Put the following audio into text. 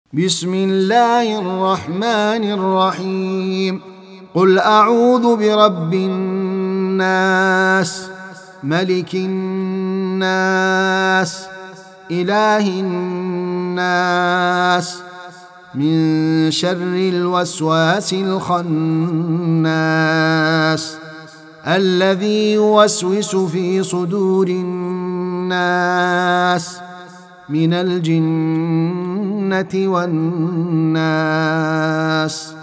بسم الله الرحمن الرحيم. قل أعوذ برب الناس، ملك الناس، إله الناس، من شر الوسواس الخناس الذي يوسوس في صدور الناس من الجنة والناس.